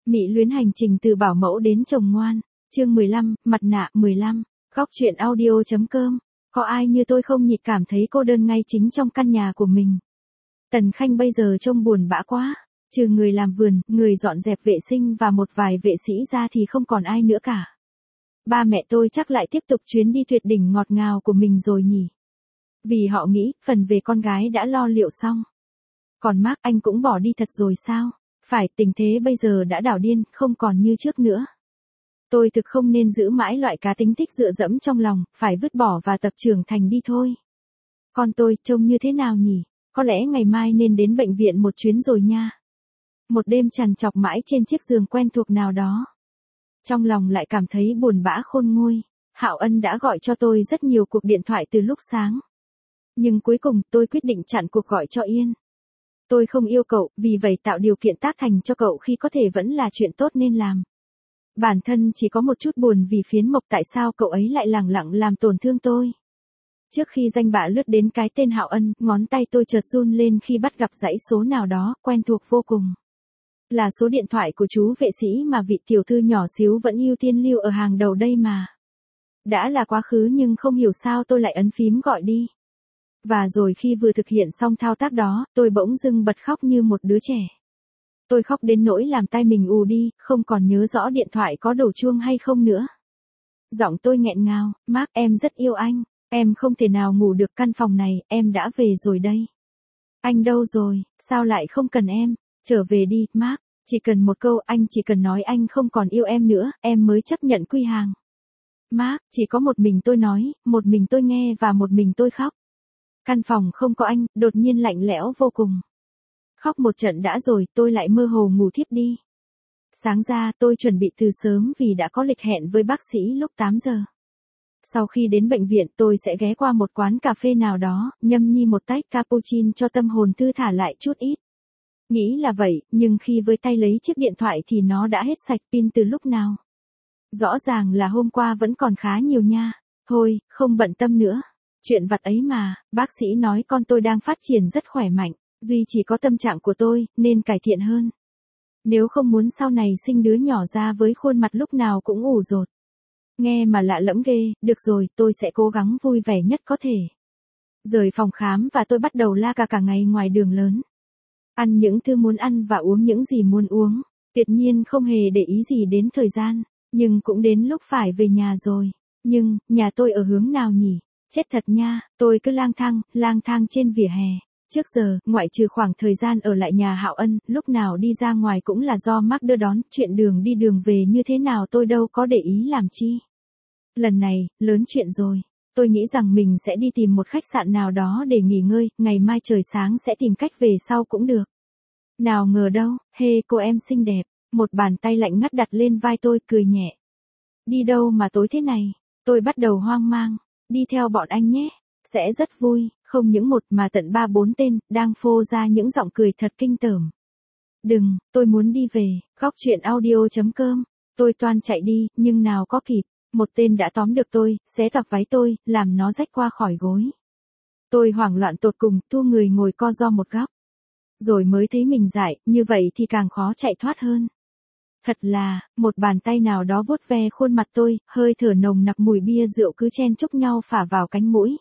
Mỹ luyến hành trình từ bảo mẫu đến chồng ngoan. Chương 15, mặt nạ 15. Góc truyện audio.com. Có ai như tôi không nhịn cảm thấy cô đơn ngay chính trong căn nhà của mình. Tần Khanh bây giờ trông buồn bã quá. Trừ người làm vườn, người dọn dẹp vệ sinh và một vài vệ sĩ ra thì không còn ai nữa cả. Ba mẹ tôi chắc lại tiếp tục chuyến đi tuyệt đỉnh ngọt ngào của mình rồi nhỉ. Vì họ nghĩ, phần về con gái đã lo liệu xong. Còn Mark, anh cũng bỏ đi thật rồi sao? Phải, tình thế bây giờ đã đảo điên, không còn như trước nữa. Tôi thực không nên giữ mãi loại cá tính thích dựa dẫm trong lòng, phải vứt bỏ và tập trưởng thành đi thôi. Con tôi, trông như thế nào nhỉ? Có lẽ ngày mai nên đến bệnh viện một chuyến rồi nha. Một đêm trằn trọc mãi trên chiếc giường quen thuộc nào đó. Trong lòng lại cảm thấy buồn bã khôn nguôi. Hạo Ân đã gọi cho tôi rất nhiều cuộc điện thoại từ lúc sáng. Nhưng cuối cùng tôi quyết định chặn cuộc gọi cho Yên. Tôi không yêu cậu, vì vậy tạo điều kiện tác thành cho cậu khi có thể vẫn là chuyện tốt nên làm. Bản thân chỉ có một chút buồn vì phiến mộc tại sao cậu ấy lại lẳng lặng làm tổn thương tôi. Trước khi danh bạ lướt đến cái tên Hạo Ân, ngón tay tôi chợt run lên khi bắt gặp dãy số nào đó, quen thuộc vô cùng. Là số điện thoại của chú vệ sĩ mà vị tiểu thư nhỏ xíu vẫn ưu tiên lưu ở hàng đầu đây mà. Đã là quá khứ nhưng không hiểu sao tôi lại ấn phím gọi đi. Và rồi khi vừa thực hiện xong thao tác đó, tôi bỗng dưng bật khóc như một đứa trẻ. Tôi khóc đến nỗi làm tai mình ù đi, không còn nhớ rõ điện thoại có đổ chuông hay không nữa. Giọng tôi nghẹn ngào, Mark, em rất yêu anh, em không thể nào ngủ được căn phòng này, em đã về rồi đây. Anh đâu rồi, sao lại không cần em, trở về đi, Mark, chỉ cần một câu, anh chỉ cần nói anh không còn yêu em nữa, em mới chấp nhận quy hàng. Mark, chỉ có một mình tôi nói, một mình tôi nghe và một mình tôi khóc. Căn phòng không có anh, đột nhiên lạnh lẽo vô cùng. Khóc một trận đã rồi, tôi lại mơ hồ ngủ thiếp đi. Sáng ra tôi chuẩn bị từ sớm vì đã có lịch hẹn với bác sĩ lúc 8 giờ. Sau khi đến bệnh viện tôi sẽ ghé qua một quán cà phê nào đó, nhâm nhi một tách cappuccino cho tâm hồn thư thả lại chút ít. Nghĩ là vậy, nhưng khi với tay lấy chiếc điện thoại thì nó đã hết sạch pin từ lúc nào. Rõ ràng là hôm qua vẫn còn khá nhiều nha. Thôi, không bận tâm nữa. Chuyện vặt ấy mà, bác sĩ nói con tôi đang phát triển rất khỏe mạnh, duy chỉ có tâm trạng của tôi, nên cải thiện hơn. Nếu không muốn sau này sinh đứa nhỏ ra với khuôn mặt lúc nào cũng ủ rột. Nghe mà lạ lẫm ghê, được rồi, tôi sẽ cố gắng vui vẻ nhất có thể. Rời phòng khám và tôi bắt đầu la cà cả ngày ngoài đường lớn. Ăn những thứ muốn ăn và uống những gì muốn uống, tuyệt nhiên không hề để ý gì đến thời gian, nhưng cũng đến lúc phải về nhà rồi. Nhưng, nhà tôi ở hướng nào nhỉ? Chết thật nha, tôi cứ lang thang trên vỉa hè. Trước giờ, ngoại trừ khoảng thời gian ở lại nhà Hạo Ân, lúc nào đi ra ngoài cũng là do Mark đưa đón, chuyện đường đi đường về như thế nào tôi đâu có để ý làm chi. Lần này, lớn chuyện rồi. Tôi nghĩ rằng mình sẽ đi tìm một khách sạn nào đó để nghỉ ngơi, ngày mai trời sáng sẽ tìm cách về sau cũng được. Nào ngờ đâu, cô em xinh đẹp, một bàn tay lạnh ngắt đặt lên vai tôi cười nhẹ. Đi đâu mà tối thế này? Tôi bắt đầu hoang mang. Đi theo bọn anh nhé, sẽ rất vui, không những một mà tận 3-4 tên, đang phô ra những giọng cười thật kinh tởm. Đừng, tôi muốn đi về, góc truyện audio.com, tôi toan chạy đi, nhưng nào có kịp, một tên đã tóm được tôi, xé toạc váy tôi, làm nó rách qua khỏi gối. Tôi hoảng loạn tột cùng, thu người ngồi co ro một góc. Rồi mới thấy mình dại, như vậy thì càng khó chạy thoát hơn. Thật là, một bàn tay nào đó vuốt ve khuôn mặt tôi, hơi thở nồng nặc mùi bia rượu cứ chen chúc nhau phả vào cánh mũi.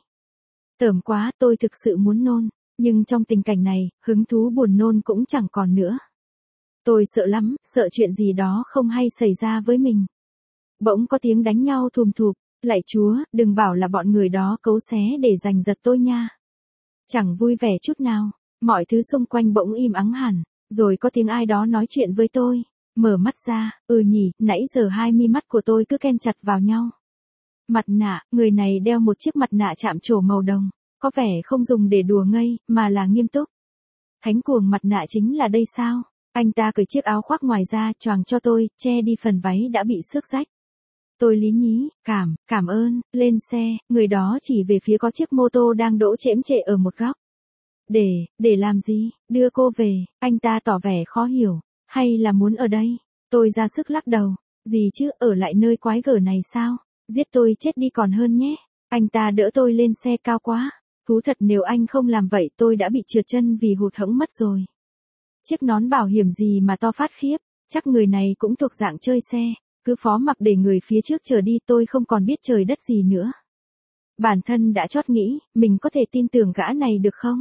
Tởm quá, tôi thực sự muốn nôn, nhưng trong tình cảnh này, hứng thú buồn nôn cũng chẳng còn nữa. Tôi sợ lắm, sợ chuyện gì đó không hay xảy ra với mình. Bỗng có tiếng đánh nhau thùm thụp, lạy Chúa, đừng bảo là bọn người đó cấu xé để giành giật tôi nha. Chẳng vui vẻ chút nào, mọi thứ xung quanh bỗng im ắng hẳn, rồi có tiếng ai đó nói chuyện với tôi. Mở mắt ra, nhỉ, nãy giờ hai mi mắt của tôi cứ ken chặt vào nhau. Mặt nạ, người này đeo một chiếc mặt nạ chạm trổ màu đồng, có vẻ không dùng để đùa ngây, mà là nghiêm túc. Thánh cuồng mặt nạ chính là đây sao? Anh ta cởi chiếc áo khoác ngoài ra, choàng cho tôi, che đi phần váy đã bị xước rách. Tôi lý nhí, cảm ơn, lên xe, người đó chỉ về phía có chiếc mô tô đang đỗ chễm chệ ở một góc. Để làm gì, đưa cô về, anh ta tỏ vẻ khó hiểu. Hay là muốn ở đây? Tôi ra sức lắc đầu. Gì chứ, ở lại nơi quái gở này sao? Giết tôi chết đi còn hơn nhé. Anh ta đỡ tôi lên xe cao quá. Thú thật nếu anh không làm vậy tôi đã bị trượt chân vì hụt hẫng mất rồi. Chiếc nón bảo hiểm gì mà to phát khiếp. Chắc người này cũng thuộc dạng chơi xe, cứ phó mặc để người phía trước chờ đi, tôi không còn biết trời đất gì nữa. Bản thân đã chót nghĩ, mình có thể tin tưởng gã này được không?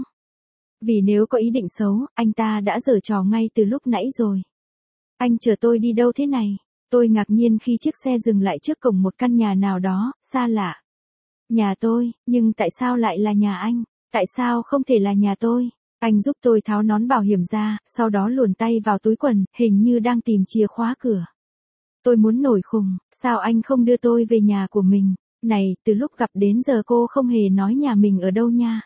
Vì nếu có ý định xấu, anh ta đã giở trò ngay từ lúc nãy rồi. Anh chờ tôi đi đâu thế này? Tôi ngạc nhiên khi chiếc xe dừng lại trước cổng một căn nhà nào đó, xa lạ. Nhà tôi, nhưng tại sao lại là nhà anh? Tại sao không thể là nhà tôi? Anh giúp tôi tháo nón bảo hiểm ra, sau đó luồn tay vào túi quần, hình như đang tìm chìa khóa cửa. Tôi muốn nổi khùng, sao anh không đưa tôi về nhà của mình? Này, từ lúc gặp đến giờ cô không hề nói nhà mình ở đâu nha.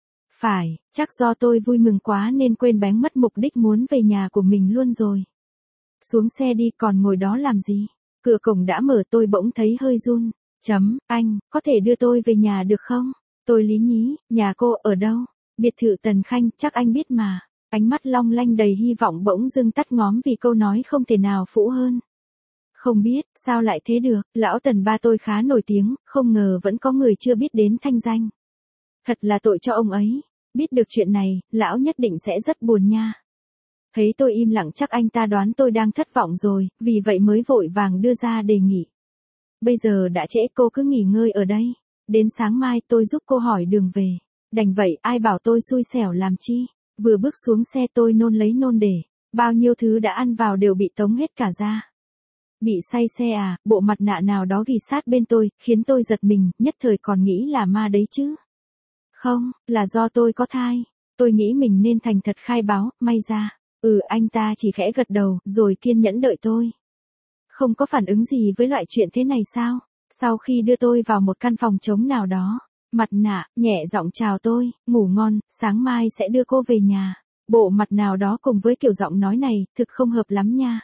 Phải, chắc do tôi vui mừng quá nên quên bén mất mục đích muốn về nhà của mình luôn rồi. Xuống xe đi, còn ngồi đó làm gì? Cửa cổng đã mở, tôi bỗng thấy hơi run. Anh, có thể đưa tôi về nhà được không? Tôi lý nhí, nhà cô ở đâu? Biệt thự Tần Khanh, chắc anh biết mà. Ánh mắt long lanh đầy hy vọng bỗng dưng tắt ngóm vì câu nói không thể nào phũ hơn. Không biết, sao lại thế được, lão Tần ba tôi khá nổi tiếng, không ngờ vẫn có người chưa biết đến thanh danh. Thật là tội cho ông ấy. Biết được chuyện này, lão nhất định sẽ rất buồn nha. Thấy tôi im lặng chắc anh ta đoán tôi đang thất vọng rồi, vì vậy mới vội vàng đưa ra đề nghị. Bây giờ đã trễ, cô cứ nghỉ ngơi ở đây. Đến sáng mai tôi giúp cô hỏi đường về. Đành vậy, ai bảo tôi xui xẻo làm chi. Vừa bước xuống xe tôi nôn lấy nôn để. Bao nhiêu thứ đã ăn vào đều bị tống hết cả ra. Bị say xe à, bộ mặt nạ nào đó ghì sát bên tôi, khiến tôi giật mình, nhất thời còn nghĩ là ma đấy chứ. Không, là do tôi có thai. Tôi nghĩ mình nên thành thật khai báo, may ra. Anh ta chỉ khẽ gật đầu, rồi kiên nhẫn đợi tôi. Không có phản ứng gì với loại chuyện thế này sao? Sau khi đưa tôi vào một căn phòng trống nào đó, mặt nạ, nhẹ giọng chào tôi, ngủ ngon, sáng mai sẽ đưa cô về nhà. Bộ mặt nào đó cùng với kiểu giọng nói này, thực không hợp lắm nha.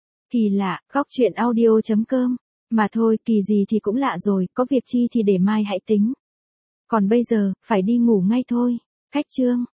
Kỳ lạ, góc truyện audio.com. Mà thôi, kỳ gì thì cũng lạ rồi, có việc chi thì để mai hãy tính. Còn bây giờ, phải đi ngủ ngay thôi. Khách chương.